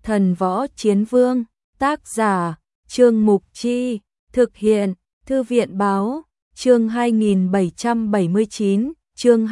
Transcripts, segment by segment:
Thần Võ Chiến Vương, tác giả, Trương Mục Chi, thực hiện, Thư viện Báo, chương 2779, chương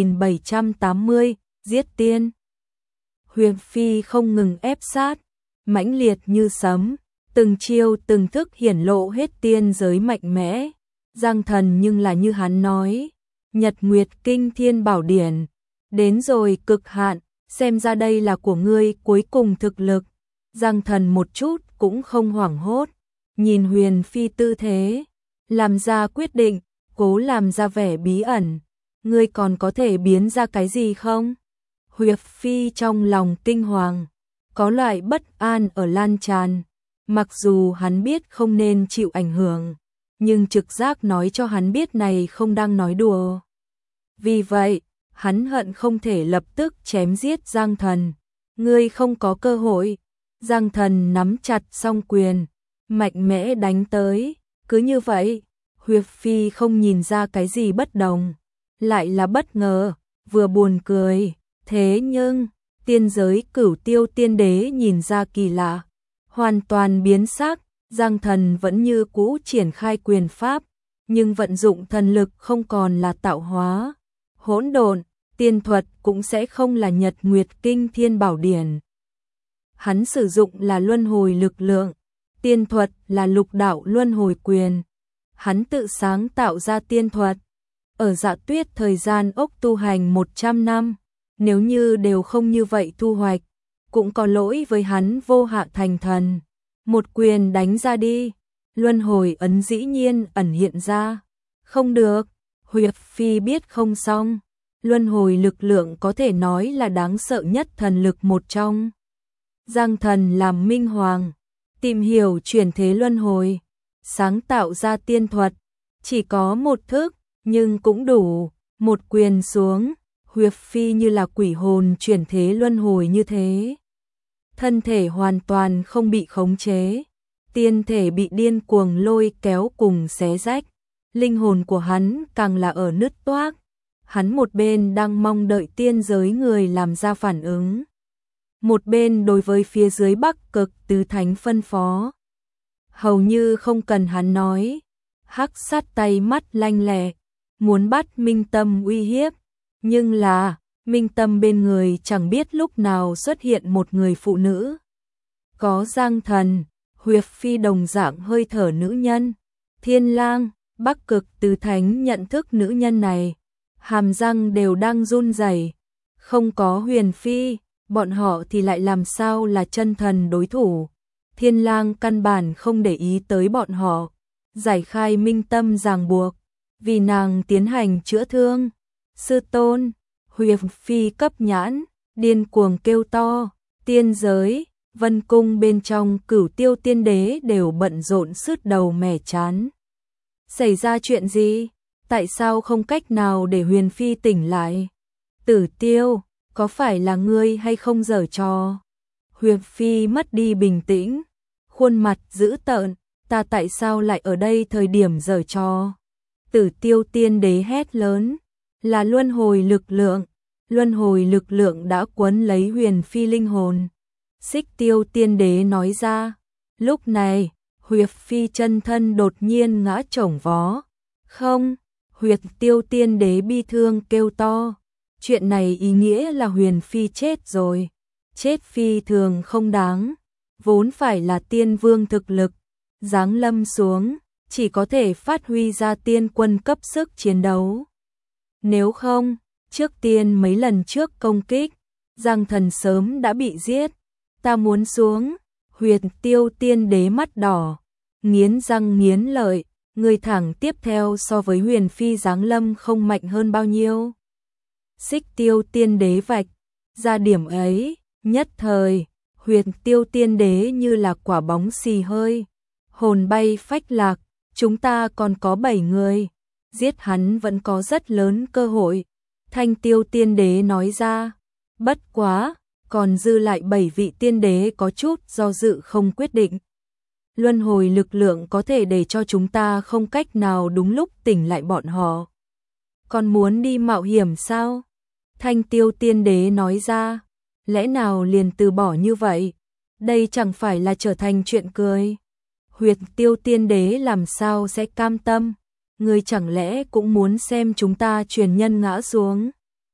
2780, giết tiên. Huyền Phi không ngừng ép sát, mãnh liệt như sấm, từng chiêu từng thức hiển lộ hết tiên giới mạnh mẽ. Giang Thần nhưng là như hắn nói, Nhật Nguyệt Kinh Thiên Bảo Điển, đến rồi cực hạn, xem ra đây là của ngươi cuối cùng thực lực. Giang Thần một chút cũng không hoảng hốt, nhìn Huyền Phi tư thế, làm ra quyết định, cố làm ra vẻ bí ẩn. Ngươi còn có thể biến ra cái gì không? Huyền Phi trong lòng kinh hoàng, có loại bất an ở lan tràn. Mặc dù hắn biết không nên chịu ảnh hưởng, nhưng trực giác nói cho hắn biết này không đang nói đùa. Vì vậy, hắn hận không thể lập tức chém giết Giang Thần. Ngươi không có cơ hội. Giang Thần nắm chặt song quyền, mạnh mẽ đánh tới. Cứ như vậy, Huyền Phi không nhìn ra cái gì bất đồng, lại là bất ngờ, vừa buồn cười. Thế nhưng, tiên giới Cửu Tiêu Tiên Đế nhìn ra kỳ lạ, hoàn toàn biến sắc. Giang Thần vẫn như cũ triển khai quyền pháp, nhưng vận dụng thần lực không còn là tạo hóa, hỗn độn, tiên thuật cũng sẽ không là Nhật Nguyệt Kinh Thiên Bảo Điển. Hắn sử dụng là luân hồi lực lượng, tiên thuật là lục đạo luân hồi quyền. Hắn tự sáng tạo ra tiên thuật. Ở Dạ Tuyết thời gian ốc tu hành 100 năm, nếu như đều không như vậy thu hoạch, cũng có lỗi với hắn vô hạ thành thần. Một quyền đánh ra đi, luân hồi ấn dĩ nhiên ẩn hiện ra. Không được, Huyền Phi biết không xong. Luân hồi lực lượng có thể nói là đáng sợ nhất thần lực một trong. Giang Thần làm minh hoàng, tìm hiểu chuyển thế luân hồi, sáng tạo ra tiên thuật, chỉ có một thức, nhưng cũng đủ. Một quyền xuống, Huyền Phi như là quỷ hồn chuyển thế luân hồi như thế. Thân thể hoàn toàn không bị khống chế, tiên thể bị điên cuồng lôi kéo cùng xé rách, linh hồn của hắn càng là ở nứt toác. Hắn một bên đang mong đợi tiên giới người làm ra phản ứng, một bên đối với phía dưới Bắc Cực Tứ Thánh phân phó. Hầu như không cần hắn nói, hắc sát tay mắt lanh lẹ, muốn bắt Minh Tâm uy hiếp, nhưng là Minh Tâm bên người chẳng biết lúc nào xuất hiện một người phụ nữ. Có Giang Thần, Huyền Phi đồng dạng hơi thở nữ nhân. Thiên Lang, Bắc Cực Tứ Thánh nhận thức nữ nhân này, hàm răng đều đang run rẩy. Không có Huyền Phi, bọn họ thì lại làm sao là chân thần đối thủ. Thiên Lang căn bản không để ý tới bọn họ, giải khai Minh Tâm ràng buộc, vì nàng tiến hành chữa thương. Sư tôn, Huyền Phi cấp nhãn, điên cuồng kêu to. Tiên giới, Vân Cung bên trong Cửu Tiêu Tiên Đế đều bận rộn sứt đầu mẻ chán. Xảy ra chuyện gì? Tại sao không cách nào để Huyền Phi tỉnh lại? Tử Tiêu, có phải là ngươi hay không giở trò? Huyền Phi mất đi bình tĩnh, khuôn mặt dữ tợn, ta tại sao lại ở đây thời điểm giở trò? Tử Tiêu Tiên Đế hét lớn, là luân hồi lực lượng. Luân hồi lực lượng đã quấn lấy Huyền Phi linh hồn. Xích Tiêu Tiên Đế nói ra. Lúc này, Huyền Phi chân thân đột nhiên ngã chổng vó. Không, Huyền Tiêu Tiên Đế bi thương kêu to. Chuyện này ý nghĩa là Huyền Phi chết rồi. Chết phi thường không đáng. Vốn phải là tiên vương thực lực, giáng lâm xuống, chỉ có thể phát huy ra tiên quân cấp sức chiến đấu. Nếu không, trước tiên mấy lần trước công kích, Giang Thần sớm đã bị giết. Ta muốn xuống. Huyền Tiêu Tiên Đế mắt đỏ, nghiến răng nghiến lợi, người thẳng tiếp theo so với Huyền Phi giáng lâm không mạnh hơn bao nhiêu. Xích Tiêu Tiên Đế vạch ra điểm ấy, nhất thời, Huyền Tiêu Tiên Đế như là quả bóng xì hơi, hồn bay phách lạc. Chúng ta còn có 7 người, giết hắn vẫn có rất lớn cơ hội. Thanh Tiêu Tiên Đế nói ra. Bất quá, còn dư lại 7 vị tiên đế có chút do dự không quyết định. Luân hồi lực lượng có thể để cho chúng ta không cách nào đúng lúc tỉnh lại bọn họ. Còn muốn đi mạo hiểm sao? Thanh Tiêu Tiên Đế nói ra. Lẽ nào liền từ bỏ như vậy? Đây chẳng phải là trở thành chuyện cười. Huyệt Tiêu Tiên Đế làm sao sẽ cam tâm, ngươi chẳng lẽ cũng muốn xem chúng ta truyền nhân ngã xuống.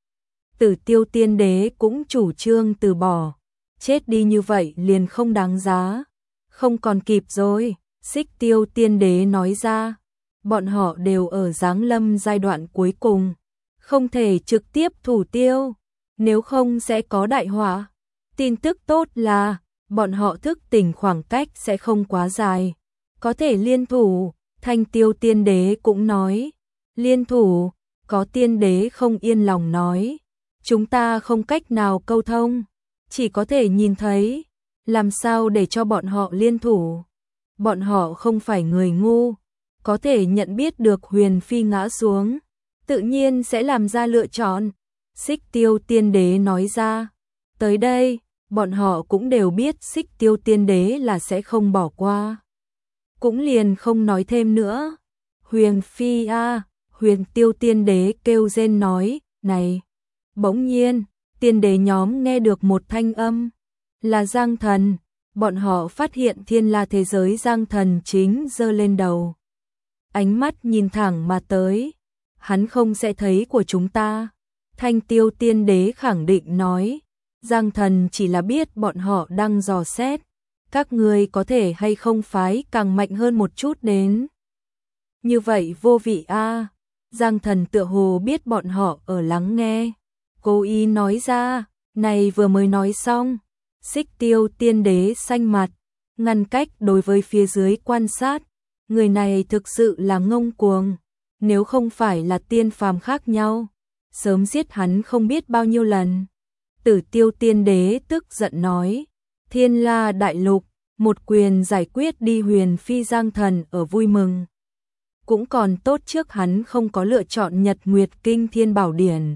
Tử Tiêu Tiên Đế cũng chủ trương từ bỏ, chết đi như vậy liền không đáng giá, không còn kịp rồi. Xích Tiêu Tiên Đế nói ra, bọn họ đều ở giáng lâm giai đoạn cuối cùng, không thể trực tiếp thủ tiêu, nếu không sẽ có đại họa. Tin tức tốt là, bọn họ thức tỉnh khoảng cách sẽ không quá dài, có thể liên thủ. Thanh Tiêu Tiên Đế cũng nói, liên thủ, có tiên đế không yên lòng nói, chúng ta không cách nào câu thông, chỉ có thể nhìn thấy, làm sao để cho bọn họ liên thủ. Bọn họ không phải người ngu, có thể nhận biết được Huyền Phi ngã xuống, tự nhiên sẽ làm ra lựa chọn. Xích Tiêu Tiên Đế nói ra, tới đây, bọn họ cũng đều biết Xích Tiêu Tiên Đế là sẽ không bỏ qua. Cũng liền không nói thêm nữa. Huyền Phi a, Huyền Tiêu Tiên Đế kêu rên nói, này. Bỗng nhiên, tiên đế nhóm nghe được một thanh âm, là Giang Thần. Bọn họ phát hiện thiên la thế giới Giang Thần chính giơ lên đầu. Ánh mắt nhìn thẳng mà tới, hắn không sẽ thấy của chúng ta. Thanh Tiêu Tiên Đế khẳng định nói, Giang Thần chỉ là biết bọn họ đang dò xét, các ngươi có thể hay không phái càng mạnh hơn một chút đến. Như vậy vô vị a. Giang Thần tựa hồ biết bọn họ ở lắng nghe, cố ý nói ra, này vừa mới nói xong, Xích Tiêu Tiên Đế xanh mặt, ngăn cách đối với phía dưới quan sát, người này thực sự là ngông cuồng, nếu không phải là tiên phàm khác nhau, sớm giết hắn không biết bao nhiêu lần. Tử Tiêu Tiên Đế tức giận nói, Thiên La Đại Lục, một quyền giải quyết đi Huyền Phi. Giang Thần ở vui mừng. Cũng còn tốt trước hắn không có lựa chọn Nhật Nguyệt Kinh Thiên Bảo Điển,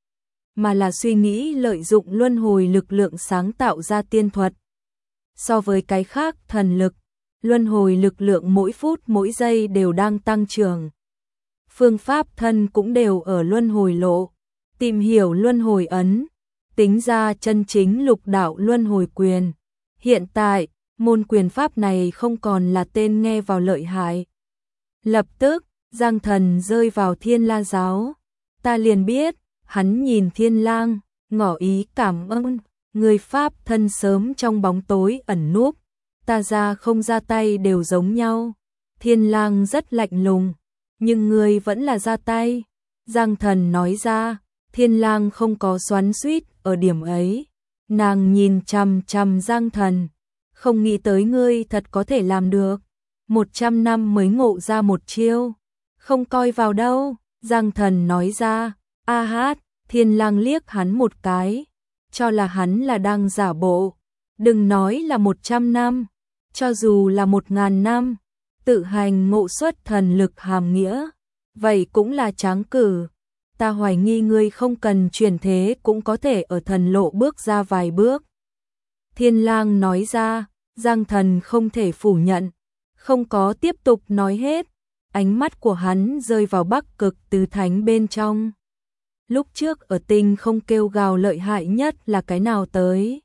mà là suy nghĩ lợi dụng luân hồi lực lượng sáng tạo ra tiên thuật. So với cái khác thần lực, luân hồi lực lượng mỗi phút mỗi giây đều đang tăng trưởng. Phương pháp thân cũng đều ở luân hồi lộ, tìm hiểu luân hồi ấn, tính ra chân chính lục đạo luân hồi quyền. Hiện tại, môn quyền pháp này không còn là tên nghe vào lợi hại. Lập tức, Giang Thần rơi vào Thiên La giáo. Ta liền biết, hắn nhìn Thiên Lang, ngỏ ý cảm ơn, người pháp thân sớm trong bóng tối ẩn núp, ta ra không ra tay đều giống nhau. Thiên Lang rất lạnh lùng, nhưng người vẫn là ra tay. Giang Thần nói ra, Thiên Lang không có xoắn xuýt ở điểm ấy. Nàng nhìn chằm chằm Giang Thần, không nghĩ tới ngươi thật có thể làm được. 100 năm mới ngộ ra một chiêu, không coi vào đâu. Giang Thần nói ra, a hát. Thiên Lang liếc hắn một cái, cho là hắn là đang giả bộ. Đừng nói là 100 năm, cho dù là 1000 năm, tự hành ngộ xuất thần lực hàm nghĩa, vậy cũng là tráng cử. Ta hoài nghi ngươi không cần chuyển thế cũng có thể ở thần lộ bước ra vài bước. Thiên Lang nói ra, Giang Thần không thể phủ nhận, không có tiếp tục nói hết, ánh mắt của hắn rơi vào Bắc Cực Tứ Thánh bên trong. Lúc trước ở tinh không kêu gào lợi hại nhất là cái nào tới?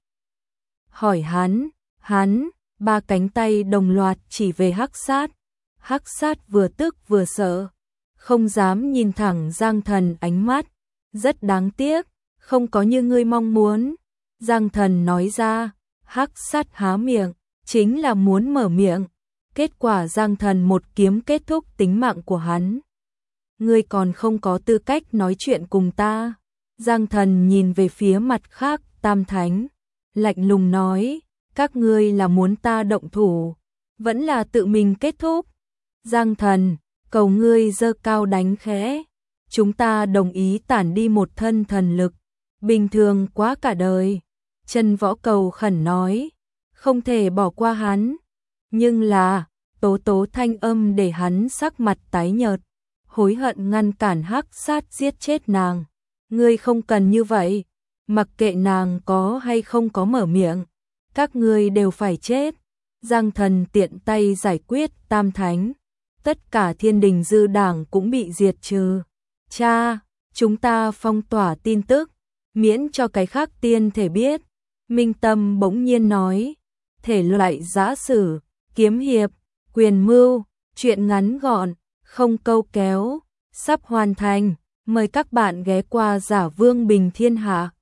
Hỏi hắn, ba cánh tay đồng loạt chỉ về Hắc Sát. Hắc Sát vừa tức vừa sợ, không dám nhìn thẳng Giang Thần ánh mắt, rất đáng tiếc, không có như ngươi mong muốn. Giang Thần nói ra, Hắc Sát há miệng, chính là muốn mở miệng, kết quả Giang Thần một kiếm kết thúc tính mạng của hắn. Ngươi còn không có tư cách nói chuyện cùng ta. Giang Thần nhìn về phía mặt khác Tam Thánh, lạnh lùng nói, các ngươi là muốn ta động thủ, vẫn là tự mình kết thúc? Giang Thần, cầu ngươi giơ cao đánh khẽ, chúng ta đồng ý tản đi một thân thần lực, bình thường quá cả đời. Chân Võ cầu khẩn nói, không thể bỏ qua hắn, nhưng là, Tố Tố thanh âm để hắn sắc mặt tái nhợt, hối hận ngăn cản Hắc Sát giết chết nàng. Ngươi không cần như vậy, mặc kệ nàng có hay không có mở miệng, các ngươi đều phải chết. Giang Thần tiện tay giải quyết Tam Thánh, tất cả Thiên Đình dư đảng cũng bị diệt trừ. Cha, chúng ta phong tỏa tin tức, miễn cho cái khác tiên thể biết. Minh Tâm bỗng nhiên nói, thể loại giã sử, kiếm hiệp, quyền mưu, truyện ngắn gọn, không câu kéo, sắp hoàn thành. Mời các bạn ghé qua Giả Vương Bình Thiên Hạ.